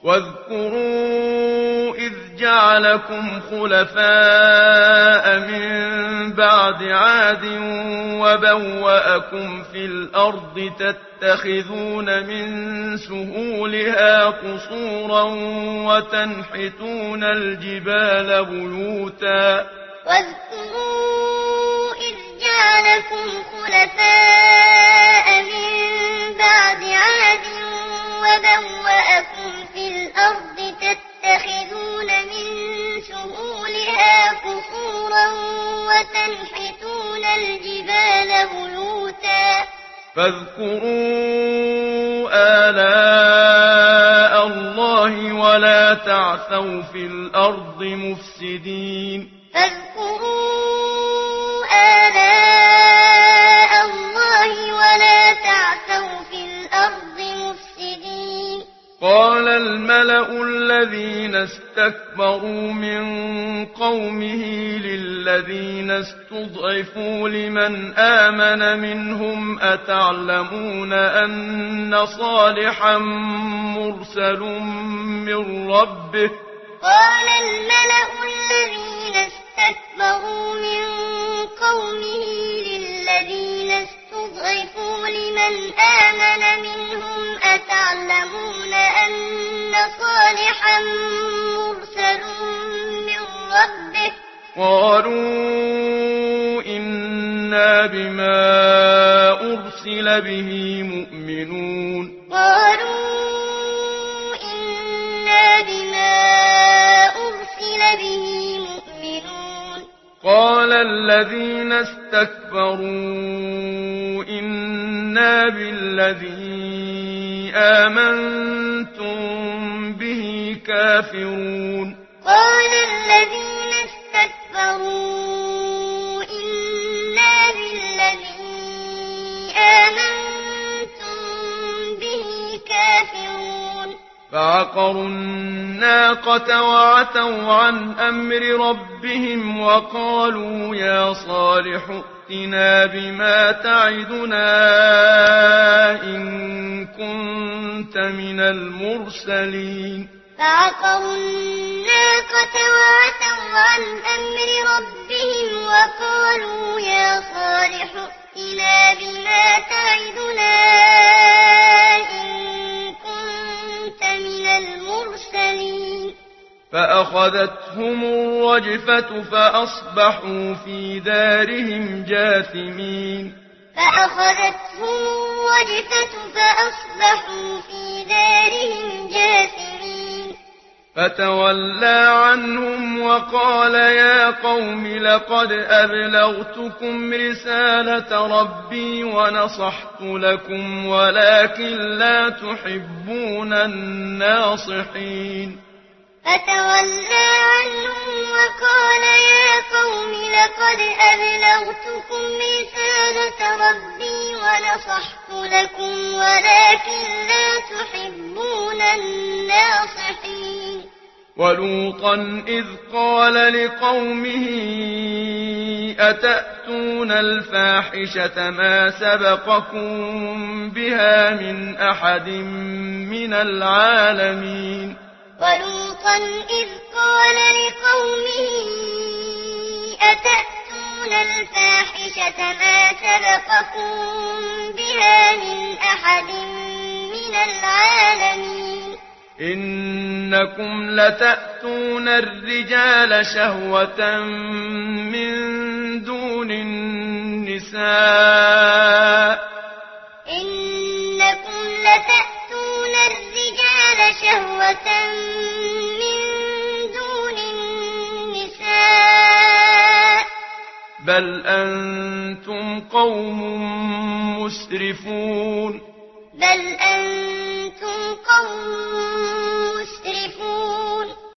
واذكروا إذ جعلكم خلفاء من بعد عاد وبوأكم في الأرض تتخذون من سهولها قصورا وتنحتون الجبال بيوتا. واذكروا إذ جعلكم خلفاء من بعد عاد وبوأكم في الأرض تتخذون من سهولها قصورا وتنحتون الجبال بيوتا. فاذكروا آلاء الله ولا تعثوا في الأرض مفسدين. فاذكروا آلاء الله ولا تعثوا في الأرض مفسدين. قال الملأ الذين استكبروا من قومه للذين استضعفوا لمن آمن منهم أتعلمون أن صالحا مرسل من ربه. قال الملأ الذين استكبروا من قومه للذين استضعفوا لمن آمن منهم أتعلمون أن صالحا مرسل من ربه. قالوا إنا بما أرسل به مؤمنون. قالوا إنا بما أرسل به مؤمنون. قال الذين استكبروا إنا بالذي آمنتم به كافرون. قال الذين استكبروا إنا بالذي آمنتم به كافرون. فعقروا الناقة وعتوا عن أمر ربهم وقالوا يا صالح ائتنا بما تعدنا إن كنت من المرسلين. فعقروا الناقة وعتوا عن أمر ربهم وقالوا يا صالح ائتنا بما تعدنا إن كنت من المرسلين. فأخذتهم الرجفة فأصبحوا في دارهم جاثمين. فأخذتهم الرجفة فأصبحوا في دارهم جاثمين. فتولى عنهم وقال يا قوم لقد أبلغتكم رسالة ربي ونصحت لكم ولكن لا تحبون الناصحين. فتولى عنهم وقال يا قوم لقد أبلغتكم رسالة ربي ونصحت لكم ولكن لا تحبون الناصحين. ولوطا إذ قال لقومه أتأتون الفاحشة ما سبقكم بها من أحد من العالمين. ولوطا إذ قال لقومه أتأتون الفاحشة ما سبقكم بها من أحد من العالمين. إنكم لتأتون الرجال شهوة من دون النساء. إنكم لتأتون الرجال شهوة من دون النساء. بل أنتم قوم مسرفون. بل أنتم قوم مسرفون.